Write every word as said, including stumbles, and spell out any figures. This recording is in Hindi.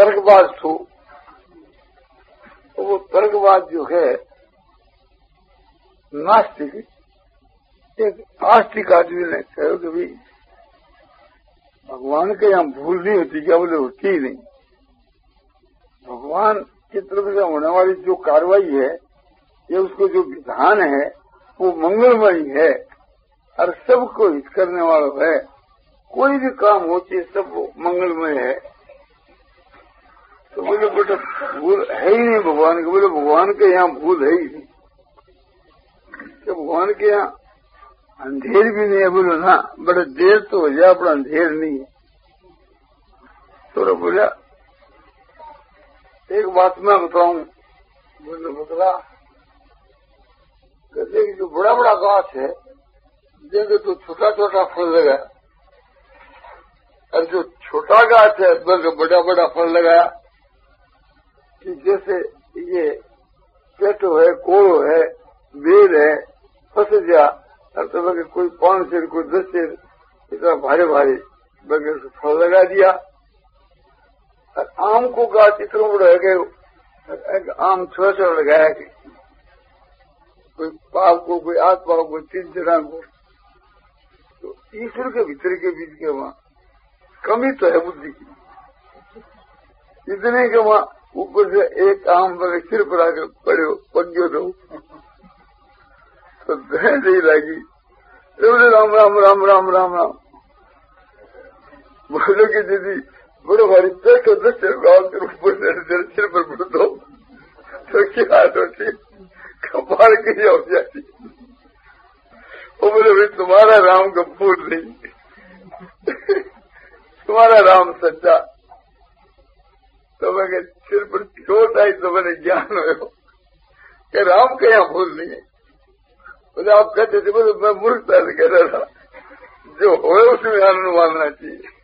तर्कबाज थो, तो वो तर्कबाज जो है नास्तिक, एक आस्तिक आदमी ने कहा कि भाई भगवान के यहाँ भूल नहीं होती क्या? बोले होती ही नहीं। भगवान की तरफ से होने वाली जो कार्रवाई है, ये उसको जो विधान है वो मंगलमय है और सबको हित करने वाला है। कोई भी काम हो चाहिए सब मंगलमय है। तो बोले बेटा भूल है ही नहीं भगवान के। बोले भगवान के यहाँ भूल है ही नहीं, कि भगवान के यहाँ अंधेर भी नहीं है। बोलो ना बड़ा देर तो हो जाए अपना अंधेर नहीं है। तो बोला एक बात मैं बताऊं। बोले बतला। कहते जो बड़ा बड़ा गाछ है देखे तो छोटा छोटा फल लगा, और जो छोटा गाछ है बल्कि बड़ा बड़ा फल लगाया। कि जैसे ये पेटो है, कोड़ो है, बेल है, फंस गया और तो बल्कि कोई पांच शेर कोई दस शेर इतना भारी भारी बल्कि फल लगा दिया। और आम को गाछ इतना बड़ा है कि आम छोटा छोटा लगाया कि कोई पाव को, कोई आठ पाव को, तीन जगह को। तो ईश्वर के भीतर के बीच के वहां कमी तो है बुद्धि की, इतने के वहां ऊपर से एक आम पर सिर पर आकर पड़े हो पग्यो दो तो दया नहीं लगी। बोले राम राम राम राम राम राम। बोलो कि दीदी बड़ो भारी पेट हो दस गाँव के ऊपर से सिर पर पड़ दो तो क्या होती कपाल की हो जाती। वो बोले भाई तुम्हारा राम का फूल नहीं, तुम्हारा राम सच्चा। तो मैं सिर पर चोट आई तो मैंने ज्ञान हो कि राम के यहाँ भूल नहीं है। बोले आप कहते थे बोले मैं मूर्खता से कह रहा था, जो हो उसमें आनंद मानना चाहिए।